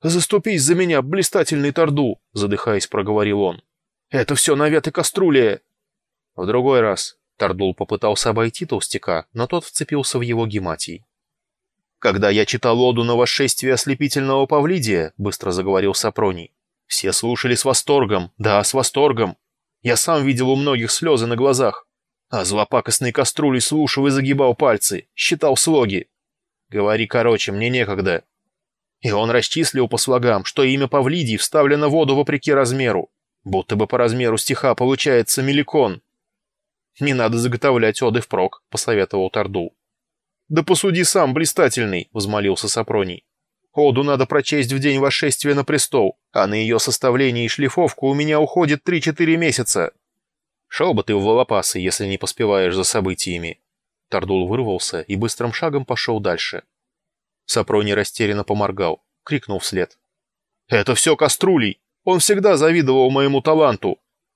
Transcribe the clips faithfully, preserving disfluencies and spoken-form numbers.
«Заступись за меня, блистательный Тардул!» — задыхаясь, проговорил он. «Это все навет и кастрюлия!» В другой раз Тардул попытался обойти толстяка, но тот вцепился в его гематий. «Когда я читал оду на восшествие ослепительного Павлидия», — быстро заговорил Сапроний, — «все слушали с восторгом, да, с восторгом. Я сам видел у многих слезы на глазах. А злопакостный кастрюлей слушал и загибал пальцы, считал слоги. Говори короче, мне некогда». И он расчислил по слогам, что имя Павлидий вставлено в воду вопреки размеру. Будто бы по размеру стиха получается меликон. «Не надо заготовлять оды впрок», — посоветовал Тардул. «Да посуди сам, блистательный», — взмолился Сапроний. «Оду надо прочесть в день восшествия на престол, а на ее составление и шлифовку у меня уходит три-четыре месяца. Шел бы ты в волопасы, если не поспеваешь за событиями». Тардул вырвался и быстрым шагом пошел дальше. Сапроний растерянно поморгал, крикнул вслед. «Это все Каструлей! Он всегда завидовал моему таланту!»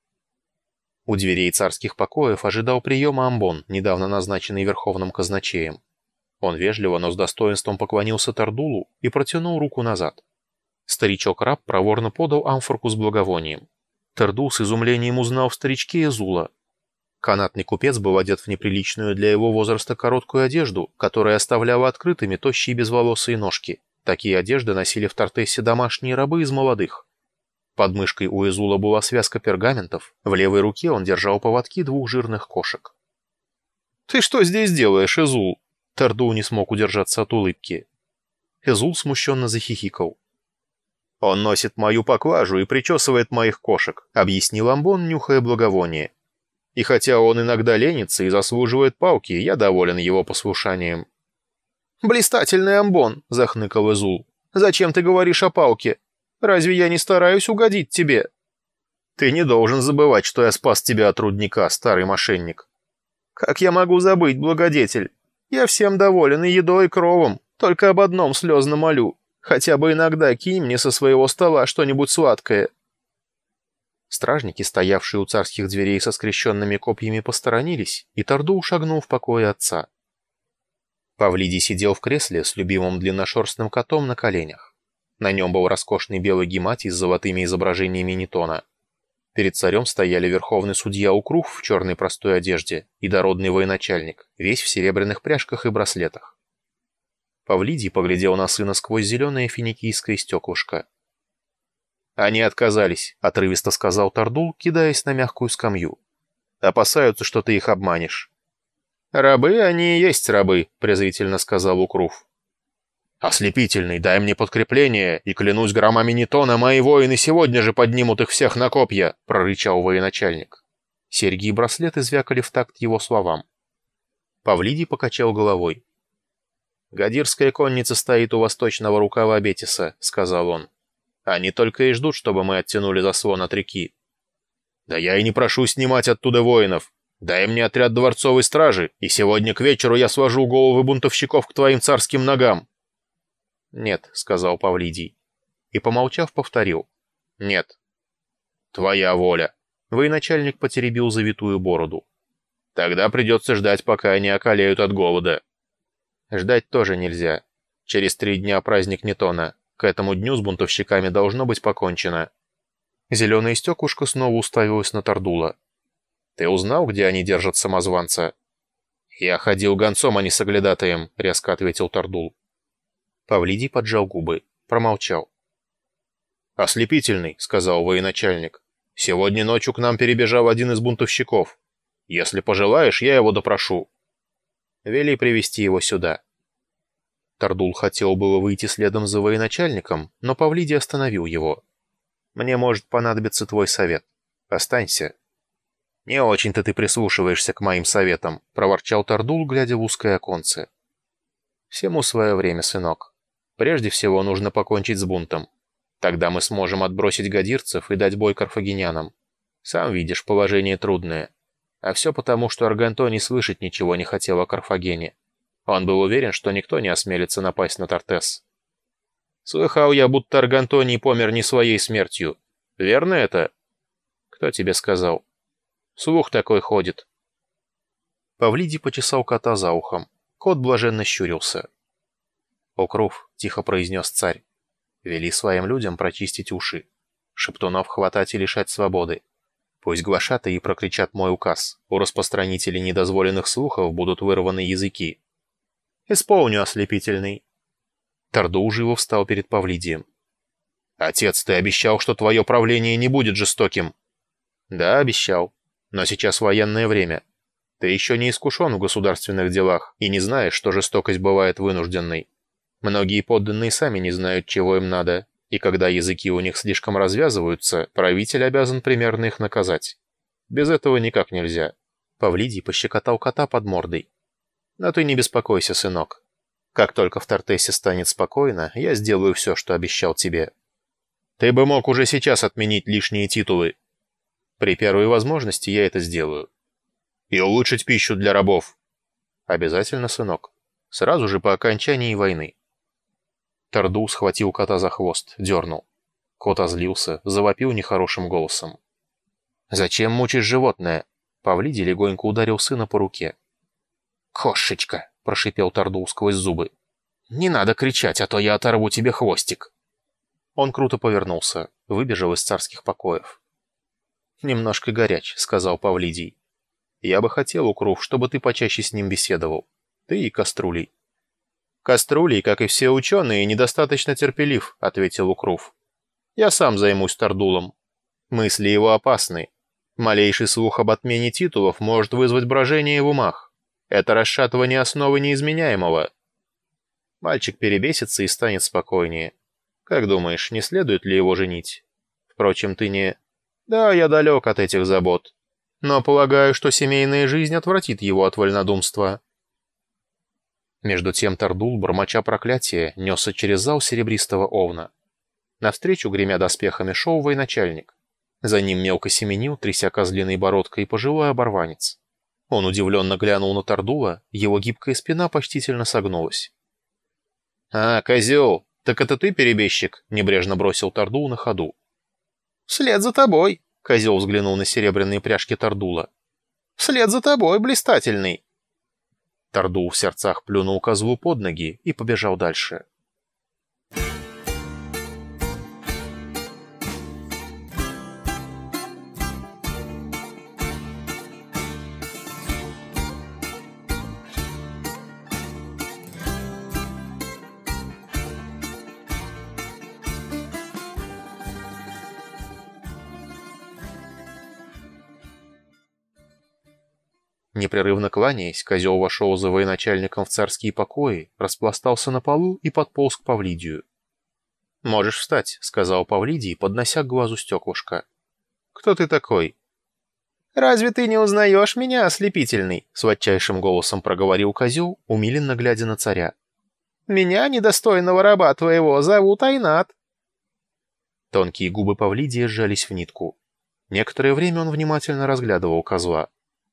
У дверей царских покоев ожидал приема Амбон, недавно назначенный верховным казначеем. Он вежливо, но с достоинством поклонился Тардулу и протянул руку назад. Старичок-раб проворно подал амфорку с благовонием. Тардул с изумлением узнал в старичке Эзула. Канатный купец был одет в неприличную для его возраста короткую одежду, которая оставляла открытыми тощие безволосые ножки. Такие одежды носили в Тартессе домашние рабы из молодых. Под мышкой у Эзула была связка пергаментов, в левой руке он держал поводки двух жирных кошек. «Ты что здесь делаешь, Эзул?» Тардул не смог удержаться от улыбки. Эзул смущенно захихикал. «Он носит мою поклажу и причесывает моих кошек», — объяснил Амбон, нюхая благовоние. «И хотя он иногда ленится и заслуживает палки, я доволен его послушанием». «Блистательный Амбон», — захныкал Эзул. «Зачем ты говоришь о палке? Разве я не стараюсь угодить тебе?» «Ты не должен забывать, что я спас тебя от рудника, старый мошенник». «Как я могу забыть, благодетель? Я всем доволен и едой, и кровом, только об одном слезно молю. Хотя бы иногда кинь мне со своего стола что-нибудь сладкое». Стражники, стоявшие у царских дверей со скрещенными копьями, посторонились, и Тардул шагнул в покои отца. Павлидий сидел в кресле с любимым длинношерстным котом на коленях. На нем был роскошный белый гематий с золотыми изображениями Нетона. Перед царем стояли верховный судья Укрух в черной простой одежде и дородный военачальник, весь в серебряных пряжках и браслетах. Павлидий поглядел на сына сквозь зеленое финикийское стеклышко. «Они отказались», — отрывисто сказал Тардул, кидаясь на мягкую скамью. «Опасаются, что ты их обманешь». «Рабы они и есть рабы», — презрительно сказал Укрух. «Ослепительный, дай мне подкрепление, и клянусь громами Нетона, мои воины сегодня же поднимут их всех на копья», — прорычал военачальник. Серьги и браслеты звякали в такт его словам. Павлидий покачал головой. «Гадирская конница стоит у восточного рукава Бетиса», — сказал он. «Они только и ждут, чтобы мы оттянули заслон от реки». «Да я и не прошу снимать оттуда воинов. Дай мне отряд дворцовой стражи, и сегодня к вечеру я свожу головы бунтовщиков к твоим царским ногам». «Нет», — сказал Павлидий. И, помолчав, повторил. «Нет». «Твоя воля». Военачальник потеребил завитую бороду. «Тогда придется ждать, пока они околеют от голода». «Ждать тоже нельзя. Через три дня праздник Нетона. К этому дню с бунтовщиками должно быть покончено». Зеленое стеклышко снова уставилось на Тардула. «Ты узнал, где они держат самозванца?» «Я ходил гонцом, а не соглядатаем», — резко ответил Тардул. Павлидий поджал губы, промолчал. «Ослепительный», — сказал военачальник. «Сегодня ночью к нам перебежал один из бунтовщиков. Если пожелаешь, я его допрошу». «Вели привести его сюда». Тардул хотел было выйти следом за военачальником, но Павлидий остановил его. «Мне может понадобиться твой совет. Останься». «Не очень-то ты прислушиваешься к моим советам», — проворчал Тардул, глядя в узкое оконце. «Всему свое время, сынок. Прежде всего нужно покончить с бунтом. Тогда мы сможем отбросить гадирцев и дать бой карфагенянам. Сам видишь, положение трудное. А все потому, что Аргантоний слышать ничего не хотел о Карфагене. Он был уверен, что никто не осмелится напасть на Тартесс. Слыхал я, будто Аргантоний помер не своей смертью. Верно это? Кто тебе сказал? Слух такой ходит». Павлидий почесал кота за ухом. Кот блаженно щурился. «Окрув», — тихо произнес царь, — Вели своим людям прочистить уши. Шептунов хватать и лишать свободы. Пусть глашатые прокричат мой указ. У распространителей недозволенных слухов будут вырваны языки. Исполню, ослепительный. Тардул живо встал перед Павлидием. Отец, ты обещал, что твое правление не будет жестоким. Да, обещал. Но сейчас военное время. Ты еще не искушен в государственных делах и не знаешь, что жестокость бывает вынужденной. Многие подданные сами не знают, чего им надо, и когда языки у них слишком развязываются, правитель обязан примерно их наказать. Без этого никак нельзя. Павлидий пощекотал кота под мордой. Но ты не беспокойся, сынок. Как только в Тартесе станет спокойно, я сделаю все, что обещал тебе. Ты бы мог уже сейчас отменить лишние титулы. При первой возможности я это сделаю. И улучшить пищу для рабов. Обязательно, сынок. Сразу же по окончании войны. Тардул схватил кота за хвост, дернул. Кот озлился, завопил нехорошим голосом. «Зачем мучишь животное?» Павлидий легонько ударил сына по руке. «Кошечка!» — прошипел Тардул сквозь зубы. «Не надо кричать, а то я оторву тебе хвостик!» Он круто повернулся, выбежал из царских покоев. «Немножко горяч», — сказал Павлидий. «Я бы хотел, Укрув, чтобы ты почаще с ним беседовал. Ты и Каструлей». «Каструлей, как и все ученые, недостаточно терпелив», — ответил Укрув. «Я сам займусь Тардулом. Мысли его опасны. Малейший слух об отмене титулов может вызвать брожение в умах. Это расшатывание основы неизменяемого». Мальчик перебесится и станет спокойнее. Как думаешь, не следует ли его женить? Впрочем, ты не... Да, я далек от этих забот. Но полагаю, что семейная жизнь отвратит его от вольнодумства. Между тем Тардул, бормоча проклятие, несся через зал серебристого овна. Навстречу, гремя доспехами, шел военачальник. За ним мелко семенил, тряся козлиной бородкой, пожилой оборванец. Он удивленно глянул на Тардула, его гибкая спина почтительно согнулась. «А, козел, так это ты, перебежчик?» — небрежно бросил Тардул на ходу. «Вслед за тобой», — козел взглянул на серебряные пряжки Тардула. «Вслед за тобой, блистательный». Тардул в сердцах плюнул козлу под ноги и побежал дальше. Непрерывно кланяясь, козел вошел за военачальником в царские покои, распластался на полу и подполз к Павлидию. «Можешь встать», — сказал Павлидий, поднося к глазу стеклышко. «Кто ты такой?» «Разве ты не узнаешь меня, ослепительный?» — сладчайшим голосом проговорил козел, умиленно глядя на царя. «Меня, недостойного раба твоего, зовут Айнат». Тонкие губы Павлидия сжались в нитку. Некоторое время он внимательно разглядывал козла.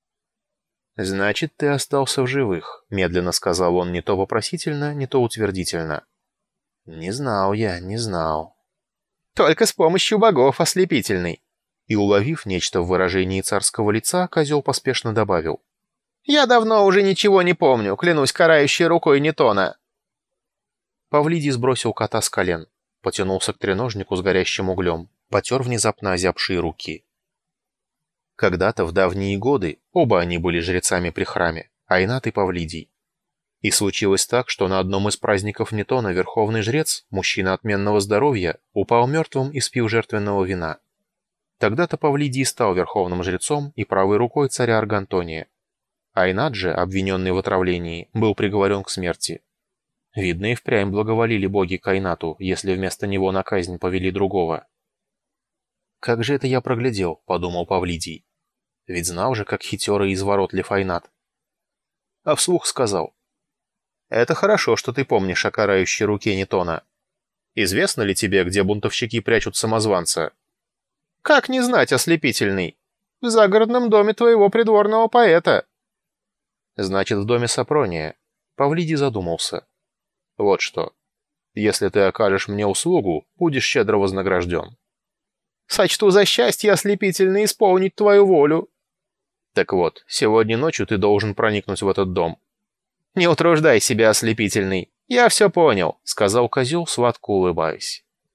«Значит, ты остался в живых», — медленно сказал он не то вопросительно, не то утвердительно. «Не знал я, не знал». «Только с помощью богов, ослепительный». И, уловив нечто в выражении царского лица, козел поспешно добавил. «Я давно уже ничего не помню, клянусь карающей рукой Нетона». Павлидий сбросил кота с колен, потянулся к треножнику с горящим углем, потер внезапно озябшие руки. Когда-то, в давние годы, оба они были жрецами при храме, Айнат и Павлидий. И случилось так, что на одном из праздников Нетона верховный жрец, мужчина отменного здоровья, упал мертвым и спил жертвенного вина. Тогда-то Павлидий стал верховным жрецом и правой рукой царя Аргантония. Айнат же, обвиненный в отравлении, был приговорен к смерти. Видно, и впрямь благоволили боги к Айнату, если вместо него на казнь повели другого. «Как же это я проглядел?» — подумал Павлидий. Ведь знал же, как хитер и изворотлив Айнат. А вслух сказал. «Это хорошо, что ты помнишь о карающей руке Нетона. Известно ли тебе, где бунтовщики прячут самозванца?» «Как не знать, ослепительный? В загородном доме твоего придворного поэта». «Значит, в доме Сапрония». Павлидий задумался. «Вот что. Если ты окажешь мне услугу, будешь щедро вознагражден». «Сочту за счастье ослепительно исполнить твою волю». «Так вот, сегодня ночью ты должен проникнуть в этот дом». «Не утруждай себя, ослепительный. Я все понял», — сказал козел, сладко улыбаясь.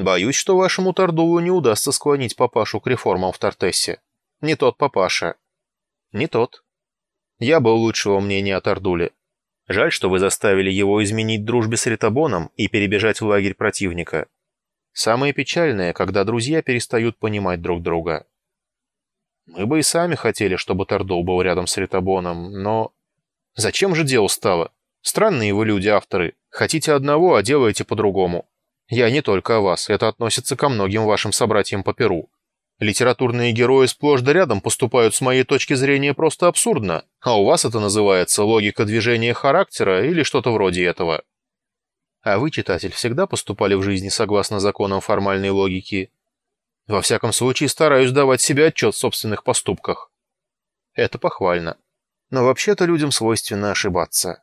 Боюсь, что вашему Тардулу не удастся склонить папашу к реформам в Тартессе. Не тот папаша. Не тот. Я был лучшего мнения о Тардуле. Жаль, что вы заставили его изменить дружбе с Ритобоном и перебежать в лагерь противника. Самое печальное, когда друзья перестают понимать друг друга. Мы бы и сами хотели, чтобы Тардул был рядом с Ритобоном, но... Зачем же дело стало? Странные вы люди, авторы. Хотите одного, а делаете по-другому. Я не только о вас, это относится ко многим вашим собратьям по перу. Литературные герои сплошь да рядом поступают с моей точки зрения просто абсурдно, а у вас это называется логика движения характера или что-то вроде этого. А вы, читатель, всегда поступали в жизни согласно законам формальной логики? Во всяком случае, стараюсь давать себе отчет в собственных поступках. Это похвально. Но вообще-то людям свойственно ошибаться.